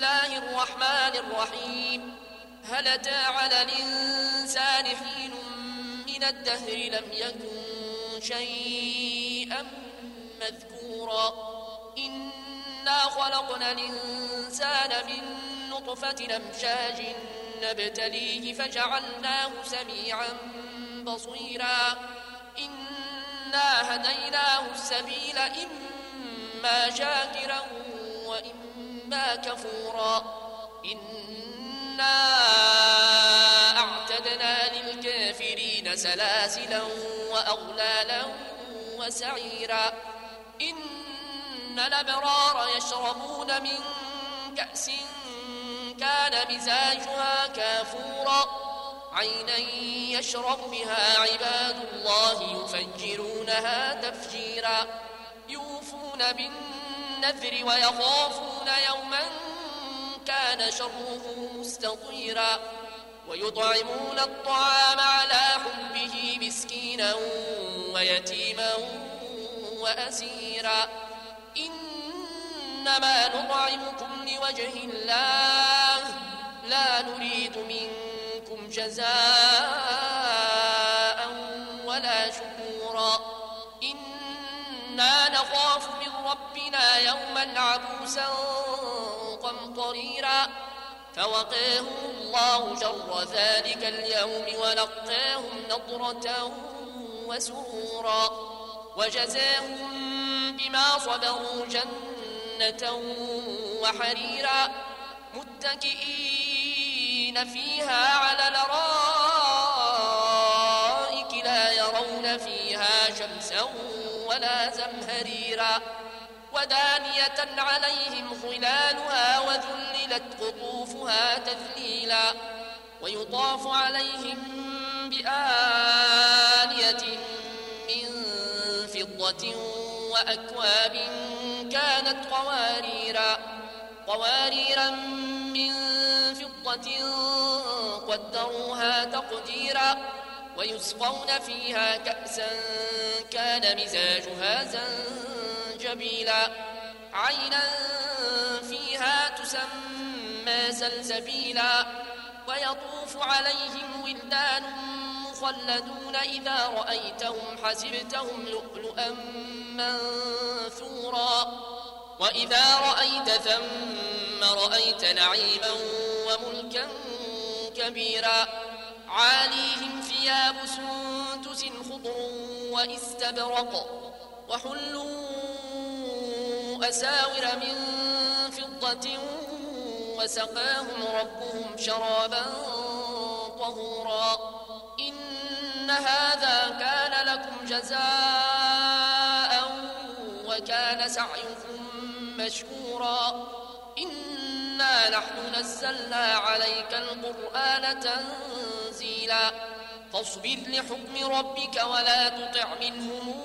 الله الرحمن الرحيم. هل أتى على الإنسان حين من الدهر لم يكن شيئا مذكورا إنا خلقنا الإنسان من نطفة أمشاج نبتليه فجعلناه سميعا بصيرا إنا هديناه السبيل إما شاكرا وإما كفورا إنا أعتدنا للكافرين سلاسلا وأغلالا وسعيرا إن الأبرار يشربون من كأس كان مزاجها كافورا عينا يشرب بها عباد الله يفجرونها تفجيرا يوفون بالنذر ويخافون يوما كان شره مستطيرا ويطعمون الطعام على حبه مسكينا ويتيما وأسيرا إنما نطعمكم لوجه الله لا نريد منكم جزاء ولا شكورا إنا نخاف من ربنا يوما عبوسا قمطريرا فوقاهم الله شر ذلك اليوم ولقاهم نضرة وسرورا وجزاهم بما صبروا جنة وحريرا متكئين فيها على الأرائك لا يرون فيها شمسا ولا زمهريرا ودانية عليهم ظلالها وذللت قطوفها تذليلا ويطاف عليهم بآنية من فضة وأكواب كانت قواريرا من فضة قدروها تقديرا ويسقون فيها كأسا كان مزاجها زنجبيلا عينا فيها تسمى سلسبيلا ويطوف عليهم ولدان مخلدون إذا رأيتهم حسبتهم لؤلؤا منثورا وإذا رأيت ثم رأيت نعيما وملكا كبيرا عاليهم ثياب سندس خضر واستبرق وحلوا أساور من فضة وسقاهم ربهم شرابا طهورا إن هذا كان لكم جزاء وكان سعيكم مشكورا إنا نحن نزلنا عليك القرآن تنزيلا فاصبر لحكم ربك ولا تطع منهم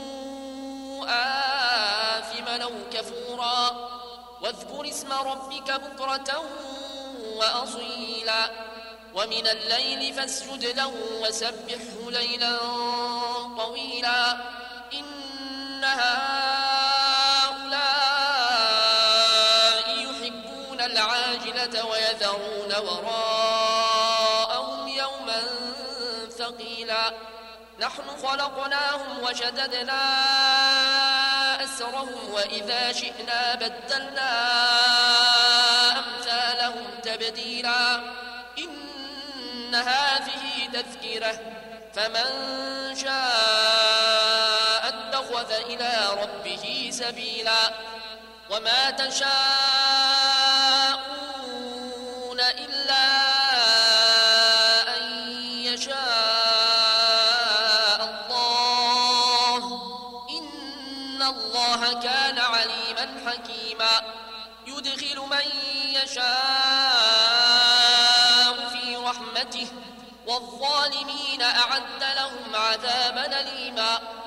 آثما أو كفورا واذكر اسم ربك بكرة وأصيلا ومن الليل فاسجد له وسبحه ليلا طويلا إن هؤلاء يحبون العاجلة ويذرون وراءهم يوما ثقيلا نحن خلقناهم وشددنا أسرهم وإذا شئنا بدلنا أمثالهم تبديلا إن هذه تذكرة فمن شاء اتخذ إلى ربه سبيلا وما تشاءون إلا أن يشاء الله إن الله كان عليما حكيما يدخل من يشاء في رحمته والظالمين أعد لهم عذابا أليما